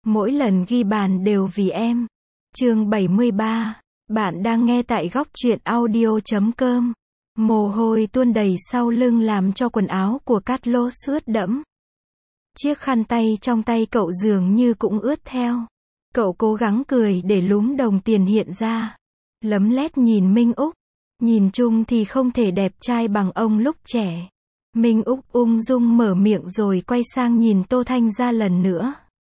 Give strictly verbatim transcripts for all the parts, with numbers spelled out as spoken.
Mỗi lần ghi bàn đều vì em. Chương bảy mươi ba. Bạn đang nghe tại góc truyện audio chấm com. Mồ hôi tuôn đầy sau lưng làm cho quần áo của Carlos ướt đẫm. Chiếc khăn tay trong tay cậu dường như cũng ướt theo. Cậu cố gắng cười để lúm đồng tiền hiện ra. Lấm lét nhìn Minh Úc. Nhìn chung thì không thể đẹp trai bằng ông lúc trẻ. Minh Úc ung dung mở miệng rồi quay sang nhìn Tô Thanh Gia lần nữa.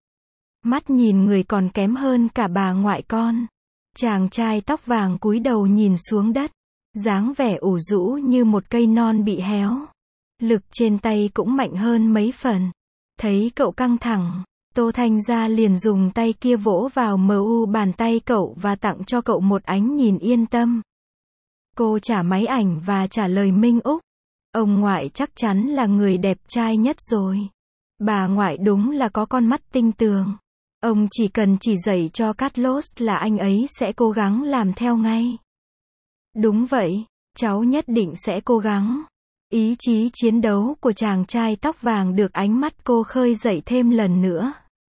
Mắt nhìn người còn kém hơn cả bà ngoại con. Chàng trai tóc vàng cúi đầu nhìn xuống đất. Dáng vẻ ủ rũ như một cây non bị héo. Lực trên tay cũng mạnh hơn mấy phần. Thấy cậu căng thẳng, Tô Thanh Gia liền dùng tay kia vỗ vào mờ u bàn tay cậu và tặng cho cậu một ánh nhìn yên tâm. Cô trả máy ảnh và trả lời Minh Úc. Ông ngoại chắc chắn là người đẹp trai nhất rồi. Bà ngoại đúng là có con mắt tinh tường. Ông chỉ cần chỉ dạy cho Carlos là anh ấy sẽ cố gắng làm theo ngay. Đúng vậy, cháu nhất định sẽ cố gắng. Ý chí chiến đấu của chàng trai tóc vàng được ánh mắt cô khơi dậy thêm lần nữa.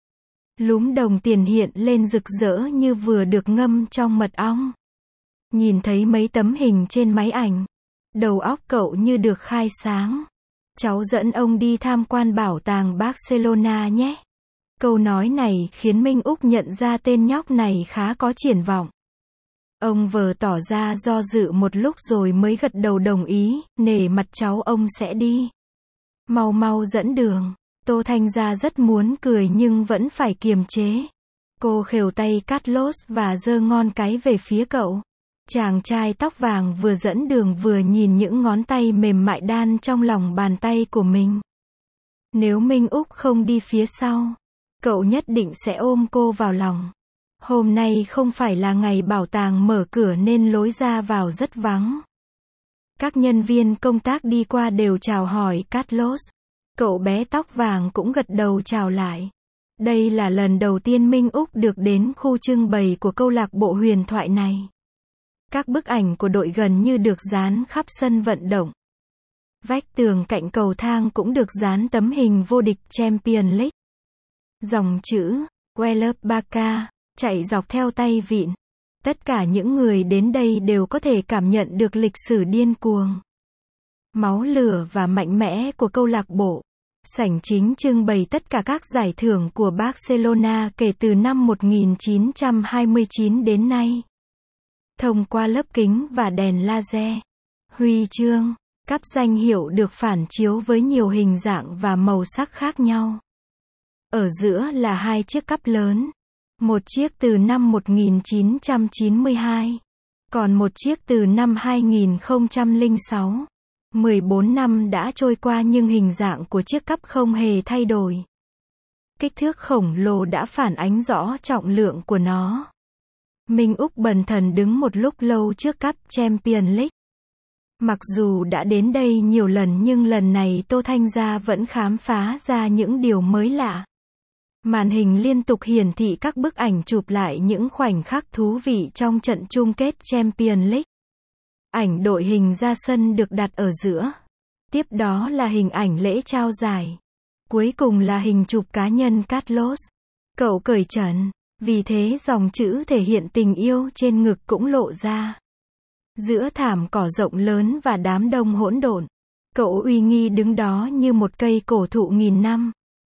Lúm đồng tiền hiện lên rực rỡ như vừa được ngâm trong mật ong. Nhìn thấy mấy tấm hình trên máy ảnh, đầu óc cậu như được khai sáng. Cháu dẫn ông đi tham quan bảo tàng Barcelona nhé. Câu nói này khiến Minh Úc nhận ra tên nhóc này khá có triển vọng. Ông vờ tỏ ra do dự một lúc rồi mới gật đầu đồng ý, nể mặt cháu ông sẽ đi. Mau mau dẫn đường. Tô Thanh Gia rất muốn cười nhưng vẫn phải kiềm chế. Cô khều tay Carlos và giơ ngón cái về phía cậu. Chàng trai tóc vàng vừa dẫn đường vừa nhìn những ngón tay mềm mại đan trong lòng bàn tay của mình. Nếu Minh Úc không đi phía sau, cậu nhất định sẽ ôm cô vào lòng. Hôm nay không phải là ngày bảo tàng mở cửa nên lối ra vào rất vắng. Các nhân viên công tác đi qua đều chào hỏi Carlos. Cậu bé tóc vàng cũng gật đầu chào lại. Đây là lần đầu tiên Minh Úc được đến khu trưng bày của câu lạc bộ huyền thoại này. Các bức ảnh của đội gần như được dán khắp sân vận động. Vách tường cạnh cầu thang cũng được dán tấm hình vô địch Champions League. Dòng chữ Welp Barca chạy dọc theo tay vịn. Tất cả những người đến đây đều có thể cảm nhận được lịch sử điên cuồng, máu lửa và mạnh mẽ của câu lạc bộ. Sảnh chính trưng bày tất cả các giải thưởng của Barcelona kể từ năm một nghìn chín trăm hai mươi chín đến nay. Thông qua lớp kính và đèn laser, huy chương, cắp danh hiệu được phản chiếu với nhiều hình dạng và màu sắc khác nhau. Ở giữa là hai chiếc cắp lớn. Một chiếc từ năm một nghìn chín trăm chín mươi hai, còn một chiếc từ năm hai nghìn không trăm lẻ sáu. mười bốn năm đã trôi qua nhưng hình dạng của chiếc cắp không hề thay đổi. Kích thước khổng lồ đã phản ánh rõ trọng lượng của nó. Minh Úc bần thần đứng một lúc lâu trước cắp Champions League. Mặc dù đã đến đây nhiều lần nhưng lần này Tô Thanh Gia vẫn khám phá ra những điều mới lạ. Màn hình liên tục hiển thị các bức ảnh chụp lại những khoảnh khắc thú vị trong trận chung kết Champions League. Ảnh đội hình ra sân được đặt ở giữa. Tiếp đó là hình ảnh lễ trao giải. Cuối cùng là hình chụp cá nhân Carlos. Cậu cởi trần, vì thế dòng chữ thể hiện tình yêu trên ngực cũng lộ ra. Giữa thảm cỏ rộng lớn và đám đông hỗn độn, cậu uy nghi đứng đó như một cây cổ thụ nghìn năm.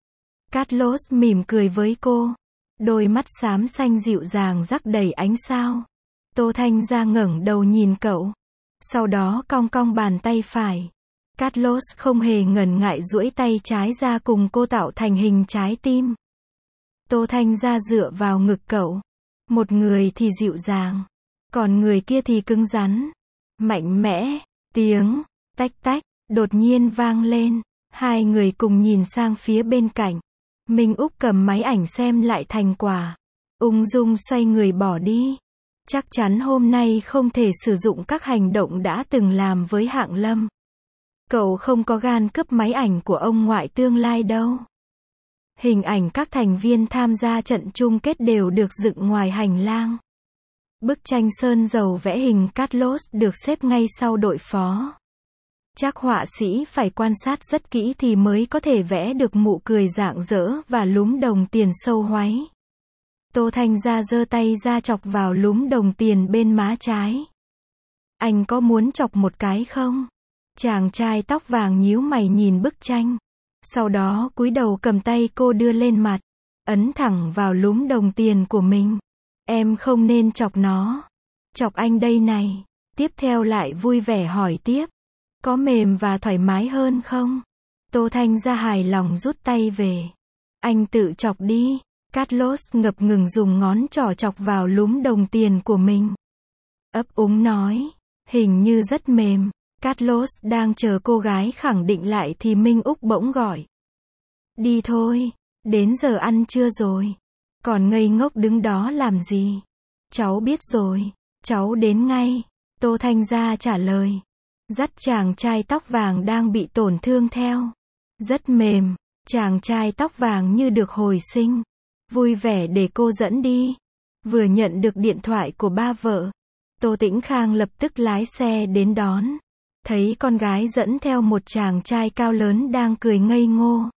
Carlos mỉm cười với cô. Đôi mắt xám xanh dịu dàng rắc đầy ánh sao. Tô Thanh Gia ngẩng đầu nhìn cậu. Sau đó cong cong bàn tay phải. Carlos không hề ngần ngại duỗi tay trái ra cùng cô tạo thành hình trái tim. Tô Thanh Gia dựa vào ngực cậu. Một người thì dịu dàng, còn người kia thì cứng rắn, mạnh mẽ. Tiếng tách tách đột nhiên vang lên. Hai người cùng nhìn sang phía bên cạnh. Minh Úc cầm máy ảnh xem lại thành quả. Ung dung xoay người bỏ đi. Chắc chắn hôm nay không thể sử dụng các hành động đã từng làm với Hạng Lâm. Cậu không có gan cướp máy ảnh của ông ngoại tương lai đâu. Hình ảnh các thành viên tham gia trận chung kết đều được dựng ngoài hành lang. Bức tranh sơn dầu vẽ hình Carlos được xếp ngay sau đội phó. Chắc họa sĩ phải quan sát rất kỹ thì mới có thể vẽ được mụ cười rạng rỡ và lúm đồng tiền sâu hoáy. Tô Thanh Gia giơ tay ra chọc vào lúm đồng tiền bên má trái. Anh có muốn chọc một cái không? Chàng trai tóc vàng nhíu mày nhìn bức tranh. Sau đó cúi đầu cầm tay cô đưa lên mặt. Ấn thẳng vào lúm đồng tiền của mình. Em không nên chọc nó. Chọc anh đây này. Tiếp theo lại vui vẻ hỏi tiếp. Có mềm và thoải mái hơn không? Tô Thanh Gia hài lòng rút tay về. Anh tự chọc đi. Carlos ngập ngừng dùng ngón trỏ chọc vào lúm đồng tiền của mình. Ấp úng nói. Hình như rất mềm. Carlos đang chờ cô gái khẳng định lại thì Minh Úc bỗng gọi. Đi thôi. Đến giờ ăn trưa rồi. Còn ngây ngốc đứng đó làm gì? Cháu biết rồi. Cháu đến ngay. Tô Thanh Gia trả lời. Dắt chàng trai tóc vàng đang bị tổn thương theo. Rất mềm. Chàng trai tóc vàng như được hồi sinh. Vui vẻ để cô dẫn đi. Vừa nhận được điện thoại của ba vợ. Tô Tĩnh Khang lập tức lái xe đến đón. Thấy con gái dẫn theo một chàng trai cao lớn đang cười ngây ngô.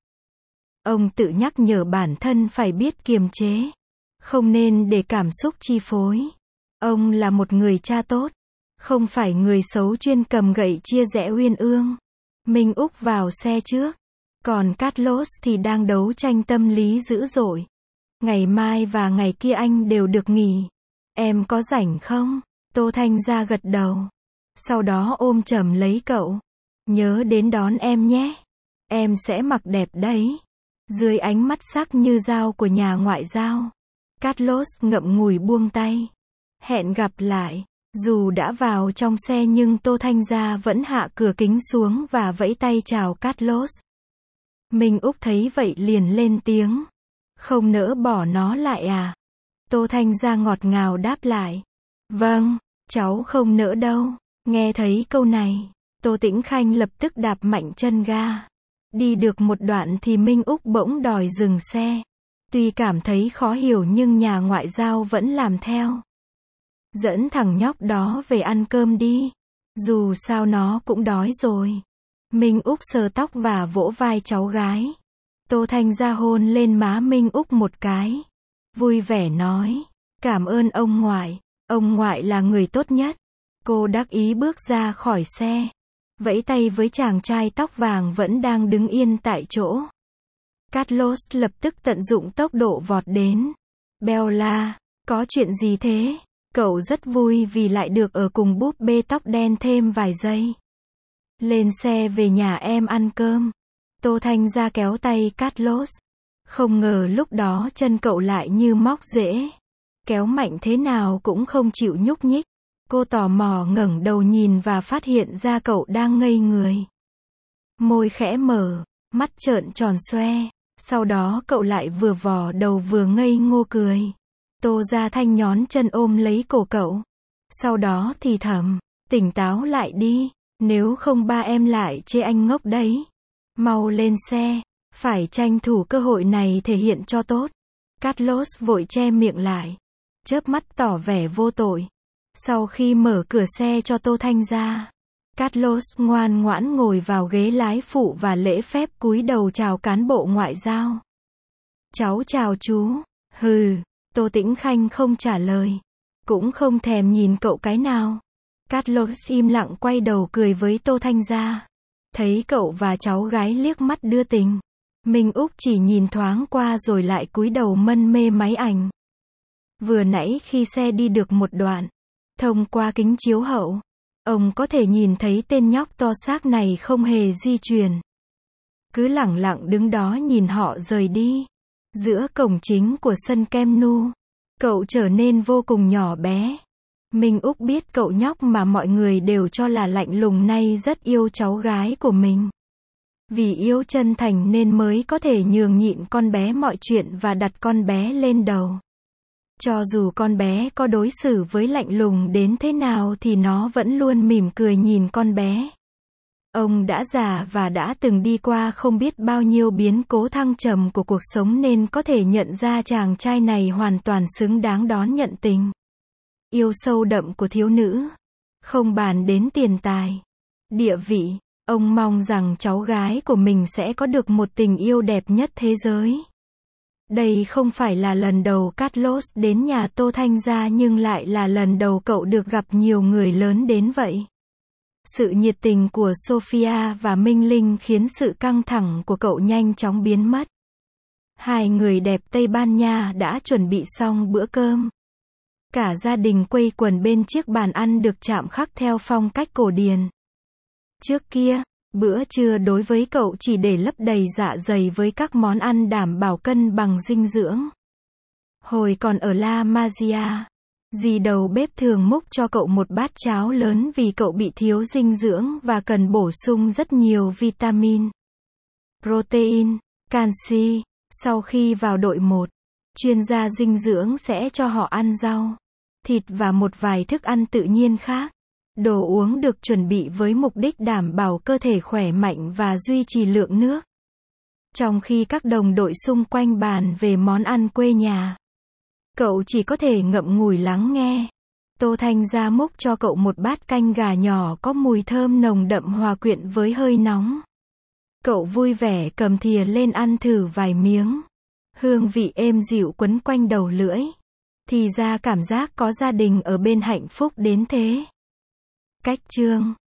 Ông tự nhắc nhở bản thân phải biết kiềm chế. Không nên để cảm xúc chi phối. Ông là một người cha tốt. Không phải người xấu chuyên cầm gậy chia rẽ uyên ương. Minh Úc vào xe trước. Còn Carlos thì đang đấu tranh tâm lý dữ dội. Ngày mai và ngày kia anh đều được nghỉ. Em có rảnh không? Tô Thanh Gia gật đầu. Sau đó ôm chầm lấy cậu. Nhớ đến đón em nhé. Em sẽ mặc đẹp đấy. Dưới ánh mắt sắc như dao của nhà ngoại giao. Carlos ngậm ngùi buông tay. Hẹn gặp lại. Dù đã vào trong xe nhưng Tô Thanh Gia vẫn hạ cửa kính xuống và vẫy tay chào Carlos. Minh Úc thấy vậy liền lên tiếng. Không nỡ bỏ nó lại à? Tô Thanh Gia ngọt ngào đáp lại. Vâng, cháu không nỡ đâu. Nghe thấy câu này, Tô Tĩnh Khanh lập tức đạp mạnh chân ga. Đi được một đoạn thì Minh Úc bỗng đòi dừng xe. Tuy cảm thấy khó hiểu nhưng nhà ngoại giao vẫn làm theo. Dẫn thằng nhóc đó về ăn cơm đi. Dù sao nó cũng đói rồi. Minh Úc sờ tóc và vỗ vai cháu gái. Tô Thanh Gia hôn lên má Minh Úc một cái. Vui vẻ nói. Cảm ơn ông ngoại. Ông ngoại là người tốt nhất. Cô đắc ý bước ra khỏi xe. Vẫy tay với chàng trai tóc vàng vẫn đang đứng yên tại chỗ. Carlos lập tức tận dụng tốc độ vọt đến. Bella, có chuyện gì thế? Cậu rất vui vì lại được ở cùng búp bê tóc đen thêm vài giây. Lên xe về nhà em ăn cơm. Tô Thanh Gia kéo tay Carlos. Không ngờ lúc đó chân cậu lại như móc rễ. Kéo mạnh thế nào cũng không chịu nhúc nhích. Cô tò mò ngẩng đầu nhìn và phát hiện ra cậu đang ngây người. Môi khẽ mở, mắt trợn tròn xoe. Sau đó cậu lại vừa vò đầu vừa ngây ngô cười. Tô Gia Thanh nhón chân ôm lấy cổ cậu. Sau đó thì thầm, tỉnh táo lại đi, nếu không ba em lại chê anh ngốc đấy. Mau lên xe, phải tranh thủ cơ hội này thể hiện cho tốt. Carlos vội che miệng lại, chớp mắt tỏ vẻ vô tội. Sau khi mở cửa xe cho Tô Thanh Gia, Carlos ngoan ngoãn ngồi vào ghế lái phụ và lễ phép cúi đầu chào cán bộ ngoại giao. Cháu chào chú. Hừ. Tô Tĩnh Khanh không trả lời, cũng không thèm nhìn cậu cái nào. Carlos im lặng quay đầu cười với Tô Thanh Gia. Thấy cậu và cháu gái liếc mắt đưa tình. Minh Úc chỉ nhìn thoáng qua rồi lại cúi đầu mân mê máy ảnh. Vừa nãy khi xe đi được một đoạn, thông qua kính chiếu hậu, ông có thể nhìn thấy tên nhóc to xác này không hề di chuyển. Cứ lẳng lặng đứng đó nhìn họ rời đi. Giữa cổng chính của sân Camp Nou, cậu trở nên vô cùng nhỏ bé. Minh Úc biết cậu nhóc mà mọi người đều cho là lạnh lùng nay rất yêu cháu gái của mình. Vì yêu chân thành nên mới có thể nhường nhịn con bé mọi chuyện và đặt con bé lên đầu. Cho dù con bé có đối xử với lạnh lùng đến thế nào thì nó vẫn luôn mỉm cười nhìn con bé. Ông đã già và đã từng đi qua không biết bao nhiêu biến cố thăng trầm của cuộc sống nên có thể nhận ra chàng trai này hoàn toàn xứng đáng đón nhận tình yêu sâu đậm của thiếu nữ. Không bàn đến tiền tài, địa vị, Ông mong rằng cháu gái của mình sẽ có được một tình yêu đẹp nhất thế giới. Đây không phải là lần đầu Carlos đến nhà Tô Thanh Gia nhưng lại là lần đầu cậu được gặp nhiều người lớn đến vậy. Sự nhiệt tình của Sophia và Minh Linh khiến sự căng thẳng của cậu nhanh chóng biến mất. Hai người đẹp Tây Ban Nha đã chuẩn bị xong bữa cơm. Cả gia đình quây quần bên chiếc bàn ăn được chạm khắc theo phong cách cổ điển. Trước kia, bữa trưa đối với cậu chỉ để lấp đầy dạ dày với các món ăn đảm bảo cân bằng dinh dưỡng. Hồi còn ở La Masia, dì đầu bếp thường múc cho cậu một bát cháo lớn vì cậu bị thiếu dinh dưỡng và cần bổ sung rất nhiều vitamin, protein, canxi. Sau khi vào đội một, chuyên gia dinh dưỡng sẽ cho họ ăn rau, thịt và một vài thức ăn tự nhiên khác. Đồ uống được chuẩn bị với mục đích đảm bảo cơ thể khỏe mạnh và duy trì lượng nước. Trong khi các đồng đội xung quanh bàn về món ăn quê nhà, cậu chỉ có thể ngậm ngùi lắng nghe. Tô Thanh Gia múc cho cậu một bát canh gà nhỏ có mùi thơm nồng đậm hòa quyện với hơi nóng. Cậu vui vẻ cầm thìa lên ăn thử vài miếng. Hương vị êm dịu quấn quanh đầu lưỡi. Thì ra cảm giác có gia đình ở bên hạnh phúc đến thế. Cách chương